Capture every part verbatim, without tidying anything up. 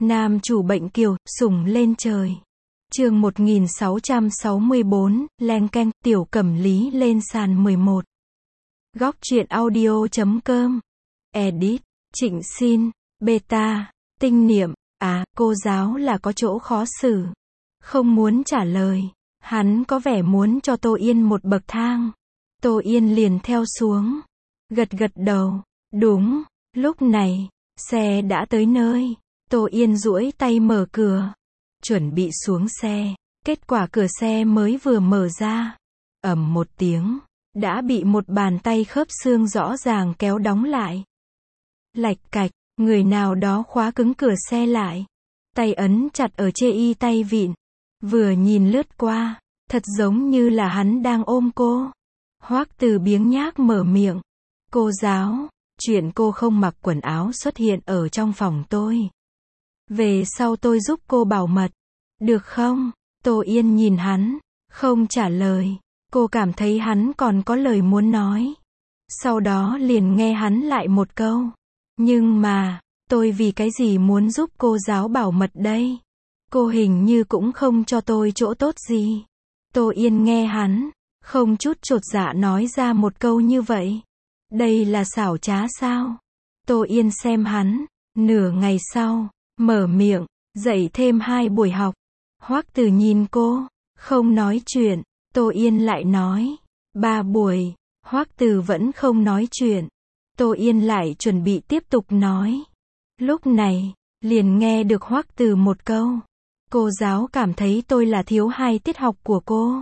Nam chủ bệnh kiều, sủng lên trời. Chương một nghìn sáu trăm sáu mươi bốn, len keng, tiểu cẩm lý lên sàn mười một. Góc truyện audio chấm com. Edit, Trịnh Xin, beta, tinh niệm, à, cô giáo là có chỗ khó xử. Không muốn trả lời. Hắn có vẻ muốn cho Tô Yên một bậc thang. Tô Yên liền theo xuống. Gật gật đầu. Đúng, lúc này, xe đã tới nơi. Tô Yên duỗi tay mở cửa. Chuẩn bị xuống xe. Kết quả cửa xe mới vừa mở ra. Ầm một tiếng. Đã bị một bàn tay khớp xương rõ ràng kéo đóng lại. Lạch cạch, người nào đó khóa cứng cửa xe lại. Tay ấn chặt ở chê y tay vịn. Vừa nhìn lướt qua, thật giống như là hắn đang ôm cô. Hoắc Từ biếng nhác mở miệng. Cô giáo, chuyện cô không mặc quần áo xuất hiện ở trong phòng tôi. Về sau tôi giúp cô bảo mật. Được không? Tô Yên nhìn hắn, không trả lời. Cô cảm thấy hắn còn có lời muốn nói. Sau đó liền nghe hắn lại một câu. Nhưng mà, tôi vì cái gì muốn giúp cô giáo bảo mật đây? Cô hình như cũng không cho tôi chỗ tốt gì. Tô Yên nghe hắn, không chút chột dạ nói ra một câu như vậy. Đây là xảo trá sao? Tô Yên xem hắn, nửa ngày sau, mở miệng, dạy thêm hai buổi học. Hoắc Từ nhìn cô, không nói chuyện. Tô Yên lại nói, ba buổi. Hoắc Từ vẫn không nói chuyện. Tô Yên lại chuẩn bị tiếp tục nói. Lúc này, liền nghe được Hoắc Từ một câu. Cô giáo cảm thấy tôi là thiếu hai tiết học của cô.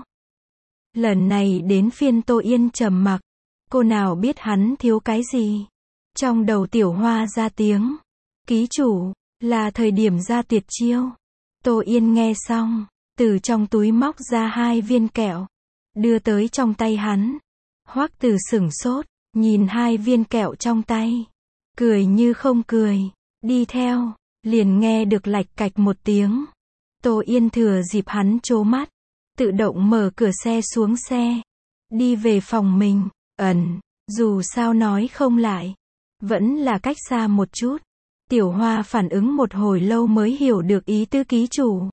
Lần này đến phiên Tô Yên trầm mặc. Cô nào biết hắn thiếu cái gì? Trong đầu Tiểu Hoa ra tiếng. Ký chủ, là thời điểm ra tuyệt chiêu. Tô Yên nghe xong, từ trong túi móc ra hai viên kẹo. Đưa tới trong tay hắn. Hoắc Từ sửng sốt, nhìn hai viên kẹo trong tay. Cười như không cười. Đi theo, liền nghe được lạch cạch một tiếng. Tô Yên thừa dịp hắn trố mắt. Tự động mở cửa xe xuống xe. Đi về phòng mình. Ẩn, dù sao nói không lại. Vẫn là cách xa một chút. Tiểu Hoa phản ứng một hồi lâu mới hiểu được ý tứ ký chủ.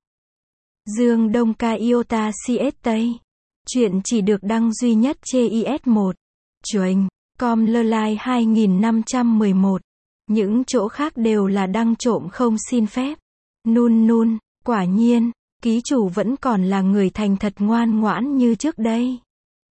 Dương Đông Ca Iota xê ét Tây. Chuyện chỉ được đăng duy nhất trên i ét một. Chuềnh, com lơ hai nghìn năm trăm mười một. Những chỗ khác đều là đăng trộm không xin phép. Nun nun, quả nhiên, ký chủ vẫn còn là người thành thật ngoan ngoãn như trước đây.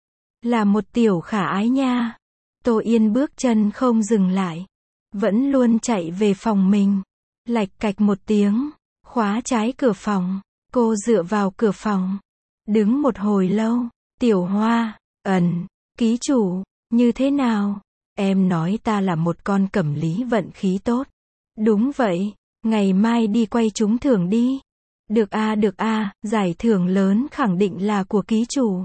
Là một tiểu khả ái nha. Tô Yên bước chân không dừng lại. Vẫn luôn chạy về phòng mình. Lạch cạch một tiếng. Khóa trái cửa phòng. Cô dựa vào cửa phòng. Đứng một hồi lâu. Tiểu Hoa, ẩn, ký chủ, như thế nào? Em nói ta là một con cẩm lý vận khí tốt. Đúng vậy, ngày mai đi quay trúng thưởng đi. Được a được a, giải thưởng lớn khẳng định là của ký chủ.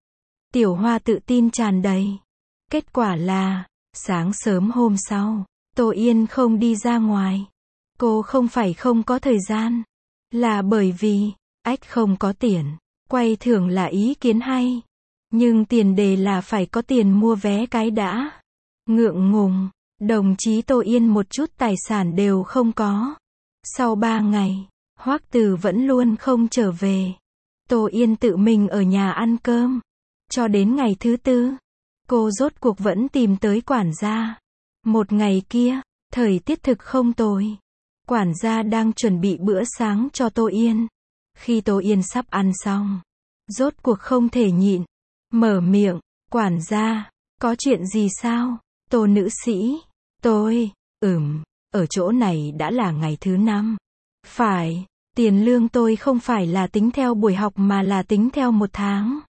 Tiểu Hoa tự tin tràn đầy. Kết quả là, sáng sớm hôm sau, Tô Yên không đi ra ngoài. Cô không phải không có thời gian. Là bởi vì, ách không có tiền. Quay thưởng là ý kiến hay. Nhưng tiền đề là phải có tiền mua vé cái đã. Ngượng ngùng, đồng chí Tô Yên một chút tài sản đều không có. Sau ba ngày, Hoắc Từ vẫn luôn không trở về. Tô Yên tự mình ở nhà ăn cơm. Cho đến ngày thứ tư, cô rốt cuộc vẫn tìm tới quản gia. Một ngày kia, thời tiết thực không tồi. Quản gia đang chuẩn bị bữa sáng cho Tô Yên. Khi Tô Yên sắp ăn xong, rốt cuộc không thể nhịn. Mở miệng, quản gia, có chuyện gì sao? Tô nữ sĩ, tôi, ừm, ở chỗ này đã là ngày thứ năm. Phải, tiền lương tôi không phải là tính theo buổi học mà là tính theo một tháng.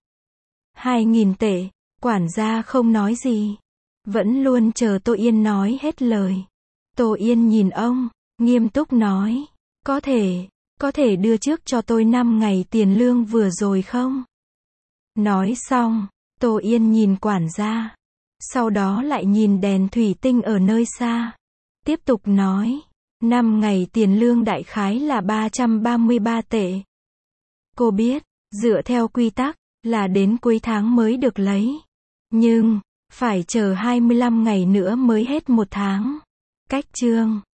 Hai nghìn tệ, quản gia không nói gì. Vẫn luôn chờ Tô Yên nói hết lời. Tô Yên nhìn ông, nghiêm túc nói, có thể, có thể đưa trước cho tôi năm ngày tiền lương vừa rồi không? Nói xong, Tô Yên nhìn quản gia. Sau đó lại nhìn đèn thủy tinh ở nơi xa. Tiếp tục nói, năm ngày tiền lương đại khái là ba trăm ba mươi ba tệ. Cô biết, dựa theo quy tắc, là đến cuối tháng mới được lấy. Nhưng, phải chờ hai mươi lăm ngày nữa mới hết một tháng. Cách chương